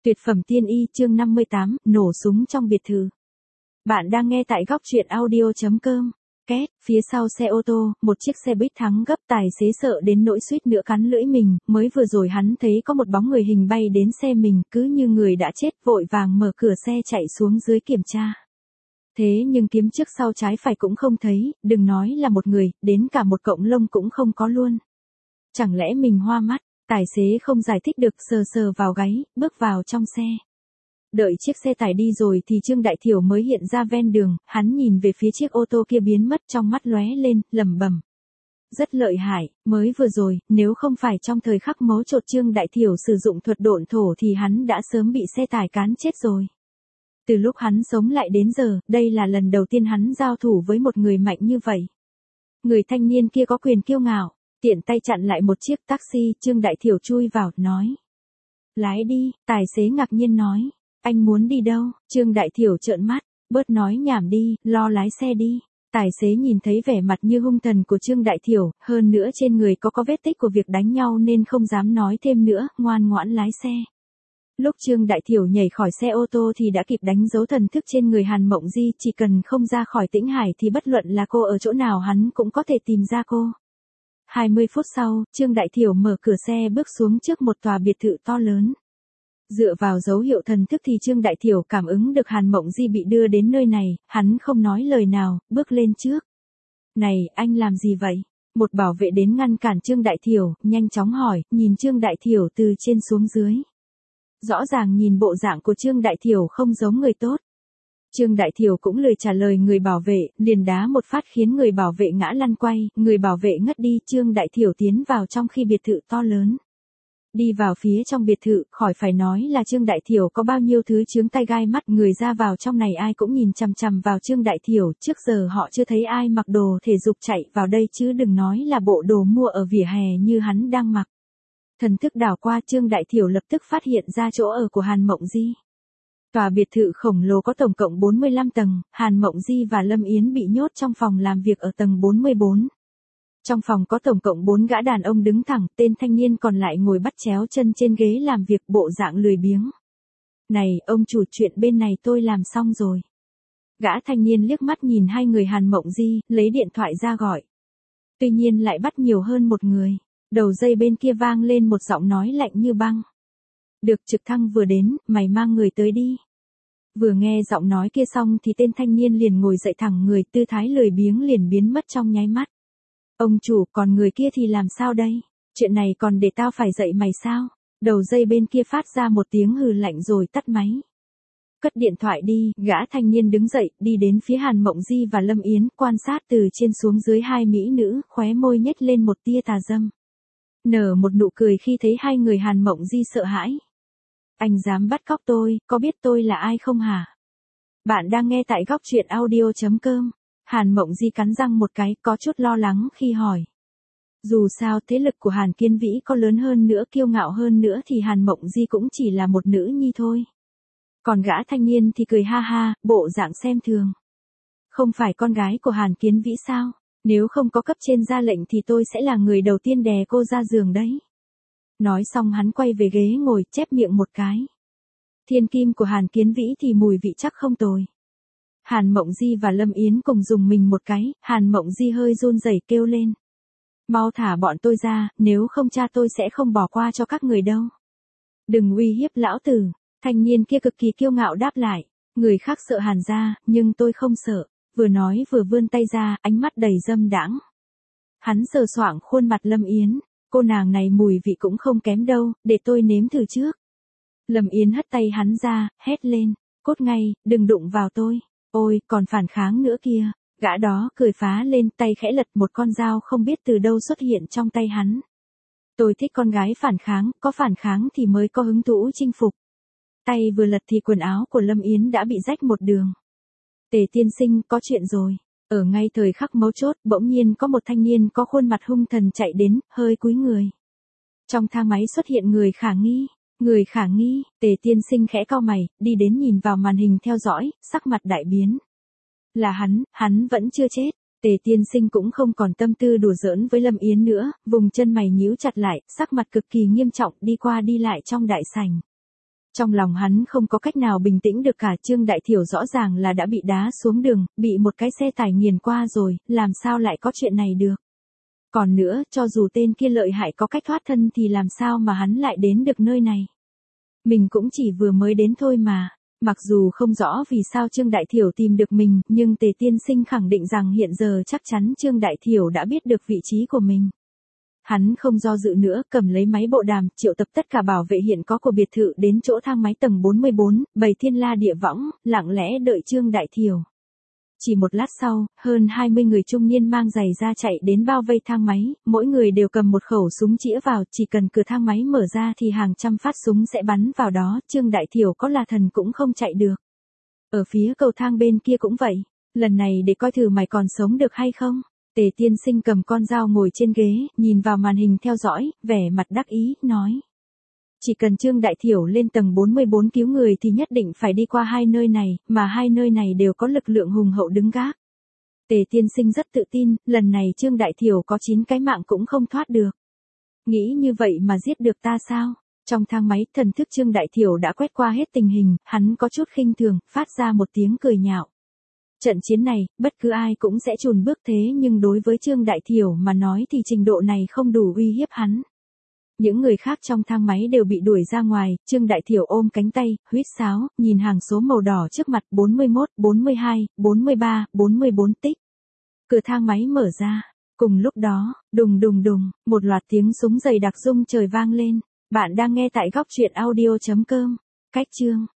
Tuyệt phẩm tiên y chương 58, nổ súng trong biệt thự. Bạn đang nghe tại góc truyện audio.com. Két, phía sau xe ô tô, một chiếc xe buýt thắng gấp, tài xế sợ đến nỗi suýt nữa cắn lưỡi mình, mới vừa rồi hắn thấy có một bóng người hình bay đến xe mình, cứ như người đã chết, vội vàng mở cửa xe chạy xuống dưới kiểm tra. Thế nhưng kiếm trước sau trái phải cũng không thấy, đừng nói là một người, đến cả một cọng lông cũng không có luôn. Chẳng lẽ mình hoa mắt? Tài xế không giải thích được, sờ sờ vào gáy, bước vào trong xe. Đợi chiếc xe tải đi rồi thì Trương Đại Thiểu mới hiện ra ven đường, hắn nhìn về phía chiếc ô tô kia biến mất, trong mắt lóe lên, lẩm bẩm. Rất lợi hại, mới vừa rồi, nếu không phải trong thời khắc mấu chốt Trương Đại Thiểu sử dụng thuật độn thổ thì hắn đã sớm bị xe tải cán chết rồi. Từ lúc hắn sống lại đến giờ, đây là lần đầu tiên hắn giao thủ với một người mạnh như vậy. Người thanh niên kia có quyền kiêu ngạo. Tiện tay chặn lại một chiếc taxi, Trương Đại Thiểu chui vào, nói. Lái đi, tài xế ngạc nhiên nói. Anh muốn đi đâu? Trương Đại Thiểu trợn mắt, bớt nói nhảm đi, lo lái xe đi. Tài xế nhìn thấy vẻ mặt như hung thần của Trương Đại Thiểu, hơn nữa trên người có vết tích của việc đánh nhau nên không dám nói thêm nữa, ngoan ngoãn lái xe. Lúc Trương Đại Thiểu nhảy khỏi xe ô tô thì đã kịp đánh dấu thần thức trên người Hàn Mộng Di, chỉ cần không ra khỏi Tĩnh Hải thì bất luận là cô ở chỗ nào hắn cũng có thể tìm ra cô. 20 phút sau, Trương Đại Thiểu mở cửa xe bước xuống trước một tòa biệt thự to lớn. Dựa vào dấu hiệu thần thức thì Trương Đại Thiểu cảm ứng được Hàn Mộng Di bị đưa đến nơi này, hắn không nói lời nào, bước lên trước. Này, anh làm gì vậy? Một bảo vệ đến ngăn cản Trương Đại Thiểu, nhanh chóng hỏi, nhìn Trương Đại Thiểu từ trên xuống dưới. Rõ ràng nhìn bộ dạng của Trương Đại Thiểu không giống người tốt. Trương Đại Thiểu cũng lười trả lời người bảo vệ, liền đá một phát khiến người bảo vệ ngã lăn quay, người bảo vệ ngất đi, Trương Đại Thiểu tiến vào trong khi biệt thự to lớn. Đi vào phía trong biệt thự, khỏi phải nói là Trương Đại Thiểu có bao nhiêu thứ chướng tai gai mắt, người ra vào trong này ai cũng nhìn chằm chằm vào Trương Đại Thiểu, trước giờ họ chưa thấy ai mặc đồ thể dục chạy vào đây chứ đừng nói là bộ đồ mua ở vỉa hè như hắn đang mặc. Thần thức đảo qua, Trương Đại Thiểu lập tức phát hiện ra chỗ ở của Hàn Mộng Di. Tòa biệt thự khổng lồ có tổng cộng 45 tầng, Hàn Mộng Di và Lâm Yến bị nhốt trong phòng làm việc ở tầng 44. Trong phòng có tổng cộng 4 gã đàn ông đứng thẳng, tên thanh niên còn lại ngồi bắt chéo chân trên ghế làm việc, bộ dạng lười biếng. Này, ông chủ, chuyện bên này tôi làm xong rồi. Gã thanh niên liếc mắt nhìn hai người Hàn Mộng Di, lấy điện thoại ra gọi. Tuy nhiên lại bắt nhiều hơn một người. Đầu dây bên kia vang lên một giọng nói lạnh như băng. Được, trực thăng vừa đến, mày mang người tới đi. Vừa nghe giọng nói kia xong thì tên thanh niên liền ngồi dậy thẳng người, tư thái lười biếng liền biến mất trong nháy mắt. Ông chủ, còn người kia thì làm sao đây? Chuyện này còn để tao phải dạy mày sao? Đầu dây bên kia phát ra một tiếng hừ lạnh rồi tắt máy. Cất điện thoại đi, gã thanh niên đứng dậy, đi đến phía Hàn Mộng Di và Lâm Yến, quan sát từ trên xuống dưới hai mỹ nữ, khóe môi nhếch lên một tia tà dâm. Nở một nụ cười khi thấy hai người Hàn Mộng Di sợ hãi. Anh dám bắt cóc tôi, có biết tôi là ai không hả? Bạn đang nghe tại góc truyện audio.com. Hàn Mộng Di cắn răng một cái, có chút lo lắng khi hỏi. Dù sao thế lực của Hàn Kiến Vĩ có lớn hơn nữa, kiêu ngạo hơn nữa thì Hàn Mộng Di cũng chỉ là một nữ nhi thôi. Còn gã thanh niên thì cười ha ha, bộ dạng xem thường. Không phải con gái của Hàn Kiến Vĩ sao? Nếu không có cấp trên ra lệnh thì tôi sẽ là người đầu tiên đè cô ra giường đấy. Nói xong hắn quay về ghế ngồi, chép miệng một cái. Thiên kim của Hàn Kiến Vĩ thì mùi vị chắc không tồi. Hàn Mộng Di và Lâm Yến cùng dùng mình một cái, Hàn Mộng Di hơi run rẩy kêu lên. Mau thả bọn tôi ra, nếu không cha tôi sẽ không bỏ qua cho các người đâu. Đừng uy hiếp lão tử, thanh niên kia cực kỳ kiêu ngạo đáp lại. Người khác sợ Hàn gia, nhưng tôi không sợ. Vừa nói vừa vươn tay ra, ánh mắt đầy dâm đãng. Hắn sờ soạng khuôn mặt Lâm Yến, cô nàng này mùi vị cũng không kém đâu, để tôi nếm thử trước. Lâm Yến hất tay hắn ra, hét lên, cút ngay, đừng đụng vào tôi. Ôi, còn phản kháng nữa kia. Gã đó cười phá lên, tay khẽ lật, một con dao không biết từ đâu xuất hiện trong tay hắn. Tôi thích con gái phản kháng, có phản kháng thì mới có hứng thú chinh phục. Tay vừa lật thì quần áo của Lâm Yến đã bị rách một đường. Tề tiên sinh, có chuyện rồi. Ở ngay thời khắc mấu chốt, bỗng nhiên có một thanh niên có khuôn mặt hung thần chạy đến, hơi cúi người. Trong thang máy xuất hiện người khả nghi. Người khả nghi, Tề tiên sinh khẽ cau mày, đi đến nhìn vào màn hình theo dõi, sắc mặt đại biến. Là hắn vẫn chưa chết. Tề tiên sinh cũng không còn tâm tư đùa giỡn với Lâm Yến nữa, vùng chân mày nhíu chặt lại, sắc mặt cực kỳ nghiêm trọng, đi qua đi lại trong đại sảnh. Trong lòng hắn không có cách nào bình tĩnh được cả. Trương Đại Thiểu rõ ràng là đã bị đá xuống đường, bị một cái xe tải nghiền qua rồi, làm sao lại có chuyện này được. Còn nữa, cho dù tên kia lợi hại có cách thoát thân thì làm sao mà hắn lại đến được nơi này. Mình cũng chỉ vừa mới đến thôi mà. Mặc dù không rõ vì sao Trương Đại Thiểu tìm được mình, nhưng Tề Tiên Sinh khẳng định rằng hiện giờ chắc chắn Trương Đại Thiểu đã biết được vị trí của mình. Hắn không do dự nữa, cầm lấy máy bộ đàm, triệu tập tất cả bảo vệ hiện có của biệt thự đến chỗ thang máy tầng 44, bày thiên la địa võng, lặng lẽ đợi Trương Đại Thiểu. Chỉ một lát sau, hơn 20 người trung niên mang giày da chạy đến bao vây thang máy, mỗi người đều cầm một khẩu súng chĩa vào, chỉ cần cửa thang máy mở ra thì hàng trăm phát súng sẽ bắn vào đó, Trương Đại Thiểu có là thần cũng không chạy được. Ở phía cầu thang bên kia cũng vậy, lần này để coi thử mày còn sống được hay không. Tề Tiên Sinh cầm con dao ngồi trên ghế, nhìn vào màn hình theo dõi, vẻ mặt đắc ý, nói. Chỉ cần Trương Đại Thiểu lên tầng 44 cứu người thì nhất định phải đi qua hai nơi này, mà hai nơi này đều có lực lượng hùng hậu đứng gác. Tề Tiên Sinh rất tự tin, lần này Trương Đại Thiểu có 9 cái mạng cũng không thoát được. Nghĩ như vậy mà giết được ta sao? Trong thang máy, thần thức Trương Đại Thiểu đã quét qua hết tình hình, hắn có chút khinh thường, phát ra một tiếng cười nhạo. Trận chiến này, bất cứ ai cũng sẽ chùn bước thế nhưng đối với Trương Đại Thiểu mà nói thì trình độ này không đủ uy hiếp hắn. Những người khác trong thang máy đều bị đuổi ra ngoài, Trương Đại Thiểu ôm cánh tay, huýt sáo, nhìn hàng số màu đỏ trước mặt 41, 42, 43, 44 tích. Cửa thang máy mở ra. Cùng lúc đó, đùng đùng đùng, một loạt tiếng súng dày đặc rung trời vang lên. Bạn đang nghe tại góc truyện audio.com. Cách chương